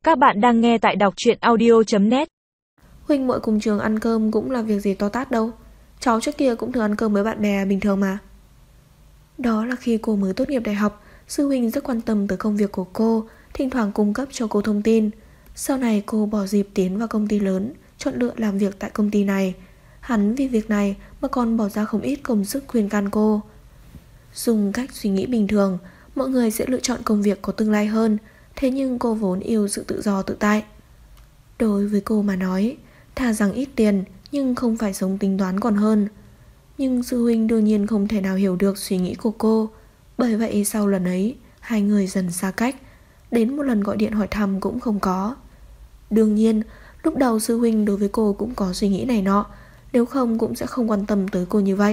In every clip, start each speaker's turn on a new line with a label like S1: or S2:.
S1: Các bạn đang nghe tại đọc truyện audio.net.
S2: Huynh muội cùng trường ăn cơm cũng là việc gì to tát đâu. Cháu trước kia cũng thường ăn cơm với bạn bè bình thường mà. Đó là khi cô mới tốt nghiệp đại học, sư huynh rất quan tâm tới công việc của cô, thỉnh thoảng cung cấp cho cô thông tin. Sau này cô bỏ dịp tiến vào công ty lớn, chọn lựa làm việc tại công ty này. Hắn vì việc này mà còn bỏ ra không ít công sức khuyên can cô. Dùng cách suy nghĩ bình thường, mọi người sẽ lựa chọn công việc có tương lai hơn. Thế nhưng cô vốn yêu sự tự do tự tại. Đối với cô mà nói, thà rằng ít tiền nhưng không phải sống tính toán còn hơn. Nhưng sư huynh đương nhiên không thể nào hiểu được suy nghĩ của cô. Bởi vậy sau lần ấy, hai người dần xa cách. Đến một lần gọi điện hỏi thăm cũng không có. Đương nhiên, lúc đầu sư huynh đối với cô cũng có suy nghĩ này nọ, nếu không cũng sẽ không quan tâm tới cô như vậy.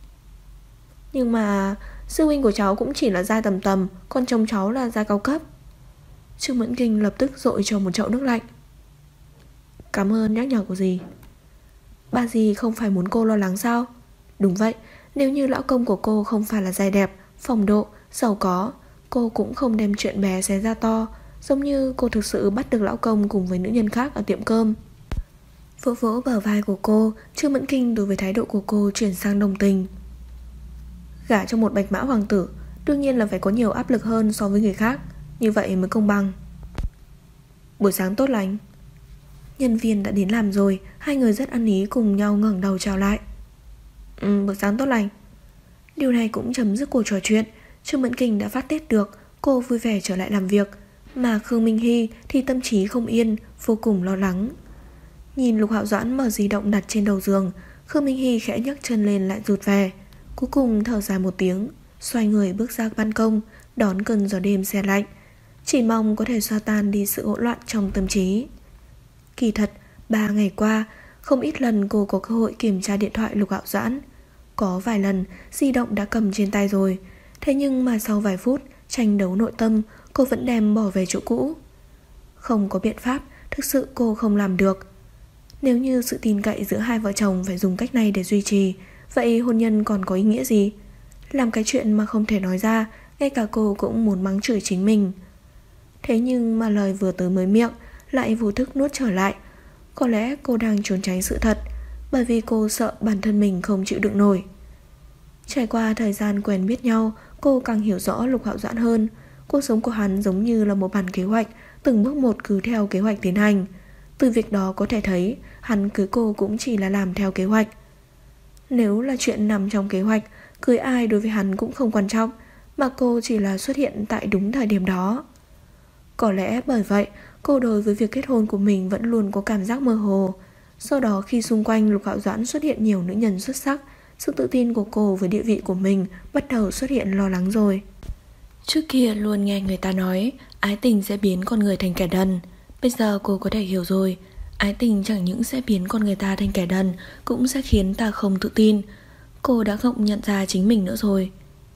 S2: Nhưng mà sư huynh của cháu cũng chỉ là giai tầm tầm, còn chồng cháu là giai cao cấp. Trương Mẫn Kinh lập tức dội cho một chậu nước lạnh. Cảm ơn nhắc nhở của dì. Bà dì không phải muốn cô lo lắng sao? Đúng vậy, nếu như lão công của cô không phải là giai đẹp, phong độ, giàu có, cô cũng không đem chuyện bé xé ra to. Giống như cô thực sự bắt được lão công cùng với nữ nhân khác ở tiệm cơm. Vỗ vỗ bờ vai của cô, Trương Mẫn Kinh đối với thái độ của cô chuyển sang đồng tình. Gả cho một bạch mã hoàng tử, đương nhiên là phải có nhiều áp lực hơn so với người khác, như vậy mới công bằng. Buổi sáng tốt lành. Nhân viên đã đến làm rồi, hai người rất ăn ý cùng nhau ngẩng đầu chào lại. Buổi sáng tốt lành. Điều này cũng chấm dứt cuộc trò chuyện. Trương Mẫn Kinh đã phát tiết được, cô vui vẻ trở lại làm việc. Mà Khương Minh Hy thì tâm trí không yên, vô cùng lo lắng. Nhìn Lục Hạo Doãn mở di động đặt trên đầu giường, Khương Minh Hy khẽ nhấc chân lên lại rụt về. Cuối cùng thở dài một tiếng, xoay người bước ra ban công, đón cơn gió đêm se lạnh. Chỉ mong có thể xóa tan đi sự hỗn loạn trong tâm trí. Kỳ thật, 3 ngày qua, không ít lần cô có cơ hội kiểm tra điện thoại Lục Hạo Doãn. Có vài lần di động đã cầm trên tay rồi, thế nhưng mà sau vài phút tranh đấu nội tâm, cô vẫn đem bỏ về chỗ cũ. Không có biện pháp, thực sự cô không làm được. Nếu như sự tin cậy giữa hai vợ chồng phải dùng cách này để duy trì, vậy hôn nhân còn có ý nghĩa gì? Làm cái chuyện mà không thể nói ra, ngay cả cô cũng muốn mắng chửi chính mình. Thế nhưng mà lời vừa tới mới miệng lại vô thức nuốt trở lại. Có lẽ cô đang trốn tránh sự thật, bởi vì cô sợ bản thân mình không chịu đựng nổi. Trải qua thời gian quen biết nhau, cô càng hiểu rõ Lục Hạo Doãn hơn. Cuộc sống của hắn giống như là một bản kế hoạch, từng bước một cứ theo kế hoạch tiến hành. Từ việc đó có thể thấy hắn cưới cô cũng chỉ là làm theo kế hoạch. Nếu là chuyện nằm trong kế hoạch, cưới ai đối với hắn cũng không quan trọng, mà cô chỉ là xuất hiện tại đúng thời điểm đó. Có lẽ bởi vậy cô đối với việc kết hôn của mình vẫn luôn có cảm giác mơ hồ. Sau đó khi xung quanh Lục Hạo Doãn xuất hiện nhiều nữ nhân xuất sắc, sự tự tin của cô với địa vị của mình bắt đầu xuất hiện lo lắng rồi. Trước kia luôn nghe người ta nói ái tình sẽ biến con người thành kẻ đần. Bây giờ cô có thể hiểu rồi, ái tình chẳng những sẽ biến con người ta thành kẻ đần, cũng sẽ khiến ta không tự tin. Cô đã không nhận ra chính mình nữa rồi.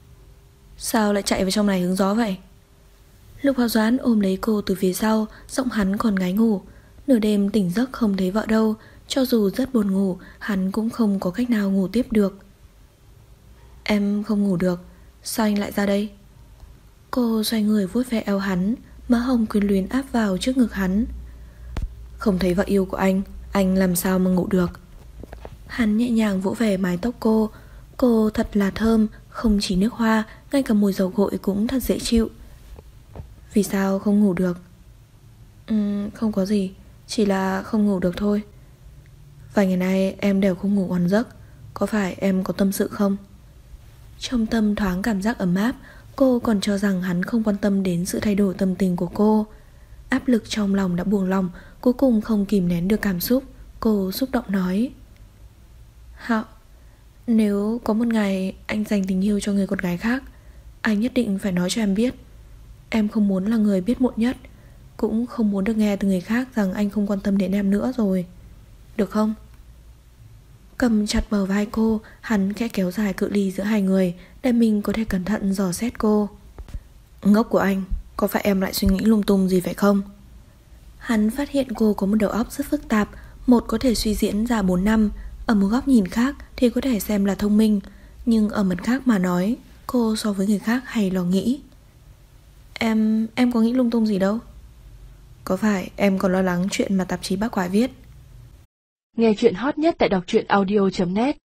S2: Sao lại chạy vào trong này hứng gió vậy? Lục Hạo Doãn ôm lấy cô từ phía sau, giọng hắn còn ngái ngủ. Nửa đêm tỉnh giấc không thấy vợ đâu, cho dù rất buồn ngủ, hắn cũng không có cách nào ngủ tiếp được. Em không ngủ được, sao anh lại ra đây? Cô xoay người vuốt ve eo hắn, má hồng quyến luyến áp vào trước ngực hắn. Không thấy vợ yêu của anh làm sao mà ngủ được? Hắn nhẹ nhàng vỗ về mái tóc cô thật là thơm, không chỉ nước hoa, ngay cả mùi dầu gội cũng thật dễ chịu. Vì sao không ngủ được? Không có gì, chỉ là không ngủ được thôi. Vài ngày nay em đều không ngủ ngon giấc, có phải em có tâm sự không? Trong tâm thoáng cảm giác ấm áp, cô còn cho rằng hắn không quan tâm đến sự thay đổi tâm tình của cô. Áp lực trong lòng đã buông lỏng, cuối cùng không kìm nén được cảm xúc. Cô xúc động nói: Hạo, nếu có một ngày anh dành tình yêu cho người con gái khác, anh nhất định phải nói cho em biết. Em không muốn là người biết muộn nhất, cũng không muốn được nghe từ người khác rằng anh không quan tâm đến em nữa rồi. Được không? Cầm chặt bờ vai cô, hắn khẽ kéo dài cự ly giữa hai người để mình có thể cẩn thận dò xét cô. Ngốc của anh, có phải em lại suy nghĩ lung tung gì phải không? Hắn phát hiện cô có một đầu óc rất phức tạp, một có thể suy diễn ra 4 năm, ở một góc nhìn khác thì có thể xem là thông minh, nhưng ở mặt khác mà nói, cô so với người khác hay lo nghĩ. Em có nghĩ lung tung gì đâu. Có phải em còn lo lắng chuyện mà tạp chí bác Hoài viết?
S1: Nghe chuyện hot nhất tại đọc truyện audio.net